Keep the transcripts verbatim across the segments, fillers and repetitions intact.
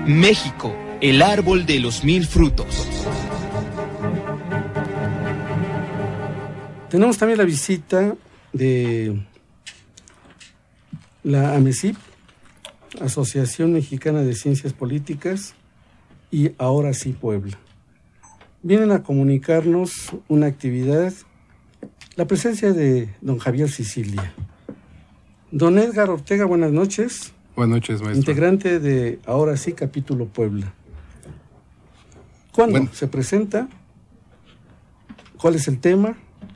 México, el árbol de los mil frutos. Tenemos también la visita de la AMECIP, Asociación Mexicana de Ciencias Políticas, y Ahora Sí Puebla. Vienen a comunicarnos una actividad, la presencia de don Javier Sicilia. Don Edgar Ortega, buenas noches. Buenas noches, maestro. Integrante de Ahora Sí Capítulo Puebla. ¿Cuándo bueno. se presenta? ¿Cuál es el tema?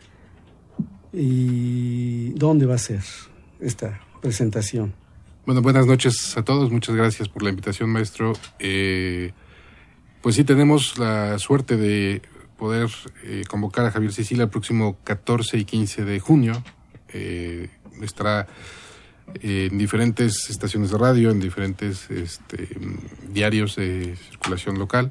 ¿Y dónde va a ser esta presentación? Bueno, buenas noches a todos. Muchas gracias por la invitación, maestro. Eh, pues sí, tenemos la suerte de poder eh, convocar a Javier Sicilia el próximo catorce y quince de junio. Eh, estará eh, en diferentes estaciones de radio, en diferentes este, diarios de circulación local.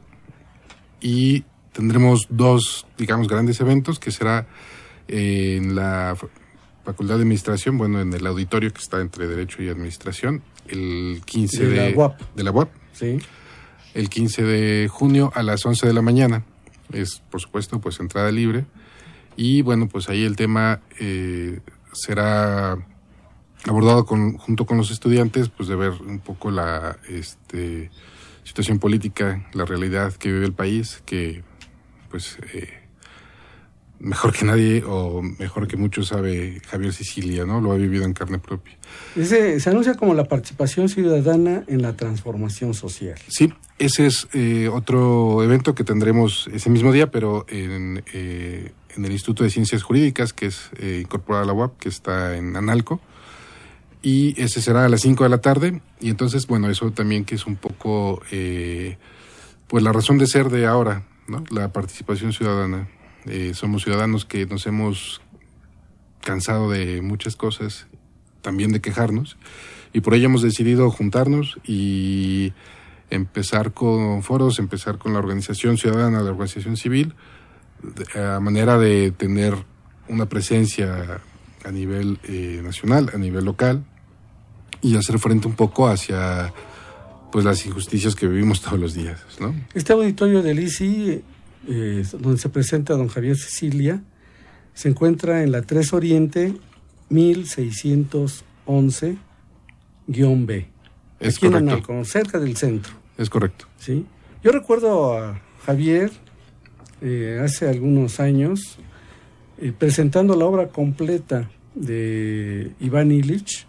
Y tendremos dos, digamos, grandes eventos, que será eh, en la Facultad de Administración, bueno, en el auditorio que está entre Derecho y Administración, el quince de, de la U A P. De la U A P. Sí. El quince de junio a las once de la mañana. Es, por supuesto, pues entrada libre. Y bueno, pues ahí el tema eh, será abordado con, junto con los estudiantes, pues de ver un poco la este, situación política, la realidad que vive el país, que pues eh, mejor que nadie o mejor que muchos sabe Javier Sicilia, ¿no? Lo ha vivido en carne propia. Ese, se anuncia como la participación ciudadana en la transformación social. Sí, ese es eh, otro evento que tendremos ese mismo día, pero en, eh, en el Instituto de Ciencias Jurídicas, que es eh, incorporado a la U A P, que está en Analco, y ese será a las cinco de la tarde, y entonces, bueno, eso también que es un poco, eh, pues la razón de ser de ahora, ¿no? La participación ciudadana. Eh, somos ciudadanos que nos hemos cansado de muchas cosas, también de quejarnos, y por ello hemos decidido juntarnos y empezar con foros, empezar con la organización ciudadana, la organización civil, a manera de tener una presencia a nivel eh, nacional, a nivel local, y hacer frente un poco hacia pues las injusticias que vivimos todos los días, ¿no? Este auditorio del I C I, eh, donde se presenta don Javier Sicilia, se encuentra en la tres Oriente mil seiscientos once guión B. Es aquí correcto. En Analco, cerca del centro. Es correcto. ¿Sí? Yo recuerdo a Javier eh, hace algunos años eh, presentando la obra completa de Iván Illich,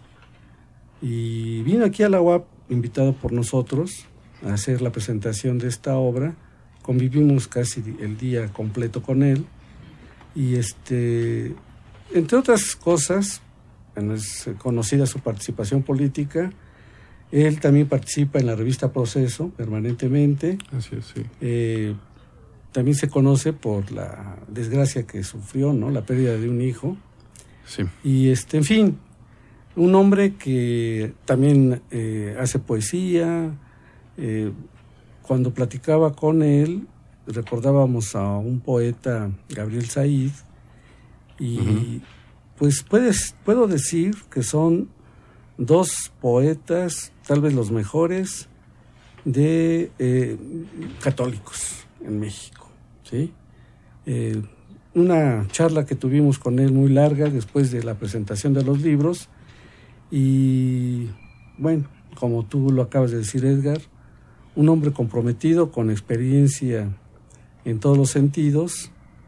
y vino aquí a la U A P invitado por nosotros a hacer la presentación de esta obra. Convivimos casi el día completo con él, y este, entre otras cosas, bueno, es conocida su participación política. Él también participa en la revista Proceso permanentemente. Así es, sí. Eh, también se conoce por la desgracia que sufrió, ¿no? La pérdida de un hijo. Sí. Y este, en fin, un hombre que también eh, hace poesía. Eh, cuando platicaba con él, recordábamos a un poeta, Gabriel Said, y uh-huh. pues puedes, puedo decir que son dos poetas, tal vez los mejores, de eh, católicos en México, ¿sí? Eh, una charla que tuvimos con él muy larga después de la presentación de los libros, y bueno, como tú lo acabas de decir, Edgar, un hombre comprometido, con experiencia en todos los sentidos,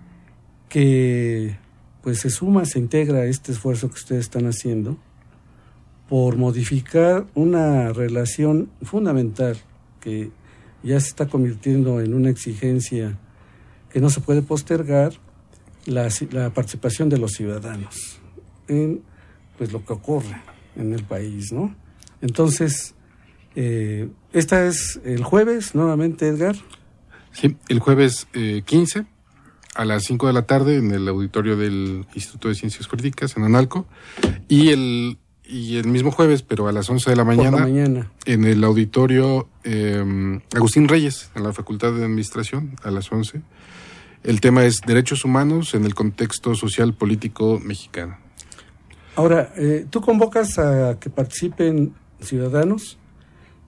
que pues se suma, se integra a este esfuerzo que ustedes están haciendo por modificar una relación fundamental que ya se está convirtiendo en una exigencia que no se puede postergar, la, la participación de los ciudadanos en pues lo que ocurre en el país, ¿no? Entonces, eh, esta es el jueves, nuevamente, Edgar. Sí, el jueves eh, quince a las cinco de la tarde en el auditorio del Instituto de Ciencias Jurídicas en Analco, y el y el mismo jueves, pero a las once de la mañana, Por la mañana. en el auditorio eh, Agustín Reyes, en la Facultad de Administración, a las once. El tema es Derechos Humanos en el contexto social político mexicano. Ahora, eh, tú convocas a que participen ciudadanos,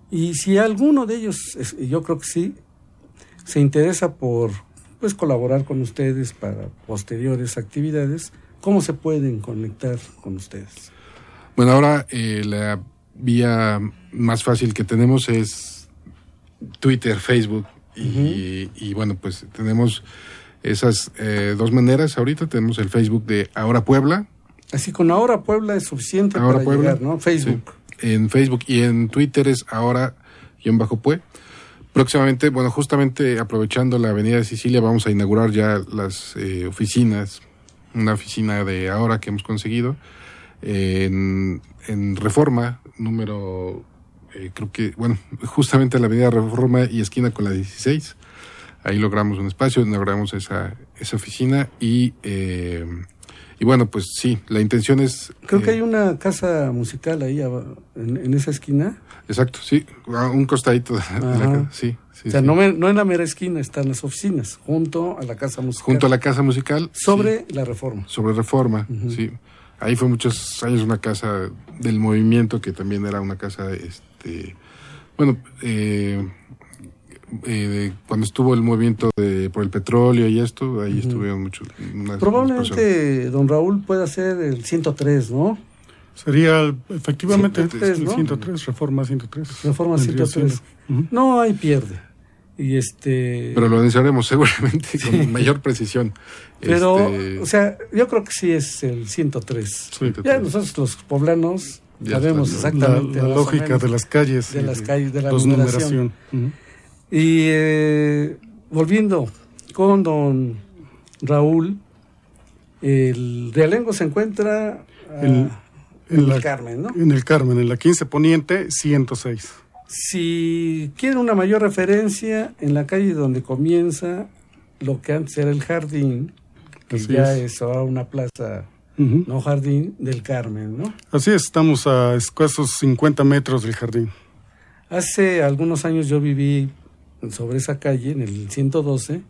Y si alguno de ellos, yo creo que sí, se interesa por pues colaborar con ustedes para posteriores actividades, ¿cómo se pueden conectar con ustedes? Bueno, ahora eh, la vía más fácil que tenemos es Twitter, Facebook y, uh-huh. y bueno, pues tenemos esas eh, dos maneras. Ahorita tenemos el Facebook de Ahora Puebla. Así con Ahora Puebla es suficiente Ahora para Puebla, llegar, ¿no? Facebook. Sí. En Facebook y en Twitter es Ahora-Pue. Próximamente, bueno, justamente aprovechando la Avenida de Sicilia, vamos a inaugurar ya las eh, oficinas, una oficina de Ahora que hemos conseguido eh, en, en Reforma, número, eh, creo que, bueno, justamente la Avenida Reforma y esquina con la dieciséis. Ahí logramos un espacio, inauguramos esa, esa oficina y... Eh, Y bueno, pues sí, la intención es... Creo eh, que hay una casa musical ahí en, en esa esquina. Exacto, sí, a un costadito de, de la casa, sí. sí o sea, sí. No, me, no en la mera esquina, están las oficinas, junto a la casa musical. Junto a la casa musical. Sobre sí. la Reforma. Sobre Reforma, uh-huh. sí. Ahí fue muchos años una casa del movimiento, que también era una casa, este bueno, eh... Eh, cuando estuvo el movimiento de por el petróleo y esto, ahí uh-huh. estuvieron muchos. Probablemente don Raúl pueda ser el ciento tres, ¿no? Sería efectivamente ciento tres, el ¿no? ciento tres, Reforma ciento tres. Reforma ciento tres. Uh-huh. No, ahí pierde. Y este... Pero lo anunciaremos seguramente sí. con mayor precisión. Pero, este... o sea, yo creo que sí es el ciento tres. ciento tres. Ya nosotros los poblanos ya sabemos está, exactamente la, la lógica de las calles. De las calles, de la numeración. Uh-huh. Y eh, volviendo con don Raúl, el realengo se encuentra uh, el, en, en la, el Carmen, ¿no? En el Carmen, en la quince Poniente, ciento seis. Si quieren una mayor referencia, en la calle donde comienza lo que antes era el jardín, que Así ya es, es ahora una plaza, uh-huh. no jardín, del Carmen, ¿no? Así es, estamos a escasos cincuenta metros del jardín. Hace algunos años yo viví sobre esa calle, en el ciento doce,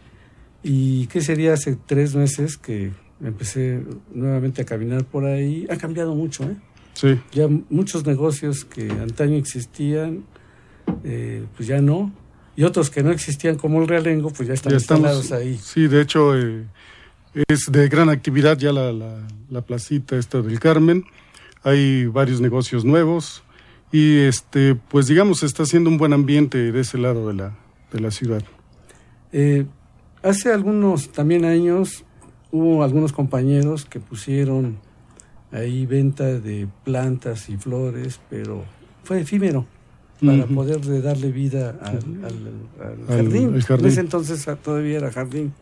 y ¿qué sería? Hace tres meses que empecé nuevamente a caminar por ahí. Ha cambiado mucho, ¿eh? Sí. Ya muchos negocios que antaño existían, eh, pues ya no, y otros que no existían como el realengo, pues ya están ya instalados estamos, ahí. Sí, de hecho, eh, es de gran actividad ya la, la, la placita esta del Carmen. Hay varios negocios nuevos. Y este, pues digamos, está haciendo un buen ambiente de ese lado de la, de la ciudad. Eh, hace algunos también años hubo algunos compañeros que pusieron ahí venta de plantas y flores, pero fue efímero para uh-huh. poder de darle vida al, al, al, al, jardín. al jardín. En ese entonces todavía era jardín.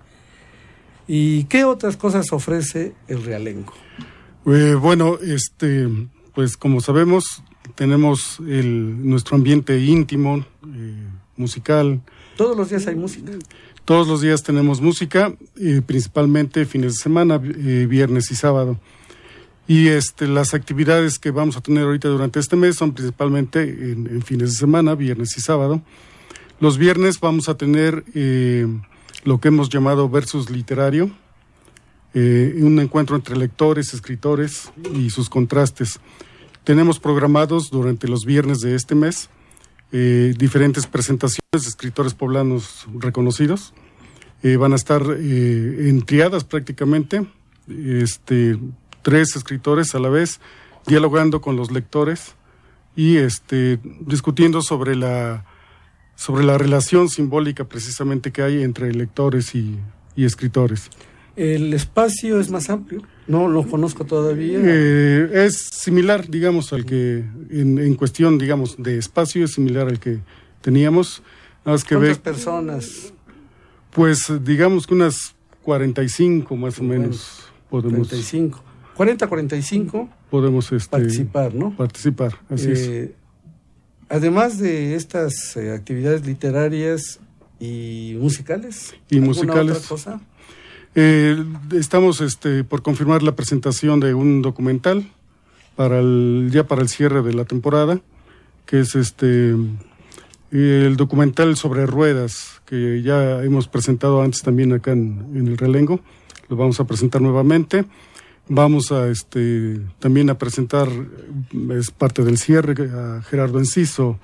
¿Y qué otras cosas ofrece el realengo? Eh, bueno, este, pues como sabemos, tenemos el, nuestro ambiente íntimo, eh, musical. ¿Todos los días hay música? Todos los días tenemos música, eh, principalmente fines de semana, eh, viernes y sábado. Y este, las actividades que vamos a tener ahorita durante este mes son principalmente en, en fines de semana, viernes y sábado. Los viernes vamos a tener eh, lo que hemos llamado versus literario, eh, un encuentro entre lectores, escritores y sus contrastes. Tenemos programados durante los viernes de este mes eh, diferentes presentaciones de escritores poblanos reconocidos. Eh, van a estar eh, en triadas prácticamente, este, tres escritores a la vez, dialogando con los lectores y este, discutiendo sobre la, sobre la relación simbólica precisamente que hay entre lectores y, y escritores. ¿El espacio es más amplio? No lo conozco todavía. Eh, es similar, digamos, al que, en, en cuestión, digamos, de espacio, es similar al que teníamos. Nada más que ¿Cuántas ve, personas? Pues, digamos que unas cuarenta y cinco más o menos. Podemos, cuarenta y cinco. cuarenta, cuarenta y cinco. Podemos este, participar, ¿no? Participar, así eh, es. Además de estas eh, actividades literarias y musicales. Y musicales. ¿Otra cosa? Eh, estamos este, por confirmar la presentación de un documental para el, ya para el cierre de la temporada, que es este el documental sobre ruedas, que ya hemos presentado antes también acá en, en el Realengo. Lo vamos a presentar nuevamente. Vamos a este también a presentar, es parte del cierre, a Gerardo Enciso,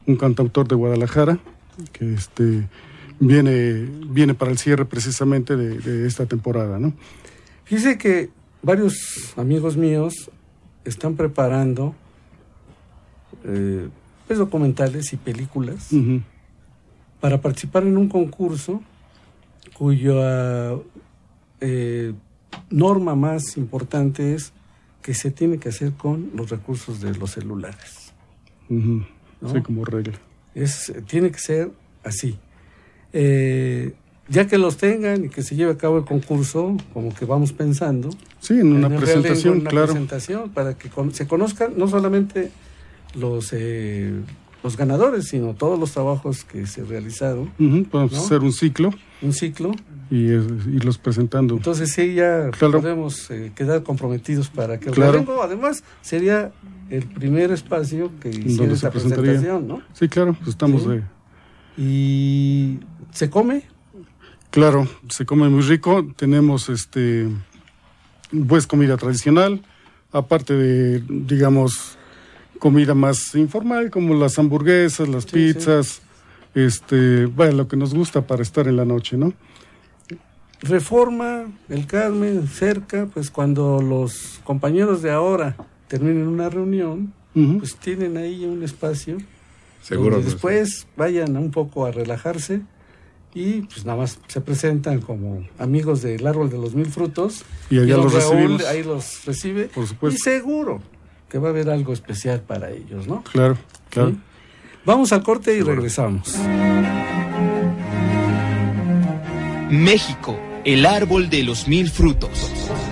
un cantautor de Guadalajara, que este viene, viene para el cierre precisamente de, de esta temporada, ¿no? Fíjese que varios amigos míos están preparando eh, pues documentales y películas uh-huh. para participar en un concurso cuya eh, norma más importante es que se tiene que hacer con los recursos de los celulares. Uh-huh. ¿No? Sí, como regla. Es, tiene que ser así. Eh, ya que los tengan y que se lleve a cabo el concurso, como que vamos pensando. Sí, en una en presentación, en una claro. presentación para que con, se conozcan no solamente los eh, los ganadores, sino todos los trabajos que se realizaron. Uh-huh, podemos ¿no? hacer un ciclo. Un ciclo. Y eh, irlos presentando. Entonces sí, ya claro. podemos eh, quedar comprometidos para que el claro. Realengo, además, sería el primer espacio que hiciera esa presentación, ¿no? Sí, claro, pues estamos ¿Sí? de... ¿Y se come? Claro, se come muy rico. Tenemos este pues comida tradicional, aparte de, digamos, comida más informal, como las hamburguesas, las sí, pizzas, sí. este, bueno, lo que nos gusta para estar en la noche, ¿no? Reforma, el Carmen, cerca, pues cuando los compañeros de ahora terminen una reunión, uh-huh. pues tienen ahí un espacio. Seguro. Donde después sí. vayan un poco a relajarse y pues nada más se presentan como amigos del Árbol de los Mil Frutos. Y allá los Raúl recibimos. Ahí los recibe. Por supuesto. Y seguro que va a haber algo especial para ellos, ¿no? Claro, claro. ¿Sí? Vamos al corte y regresamos. México, el Árbol de los Mil Frutos.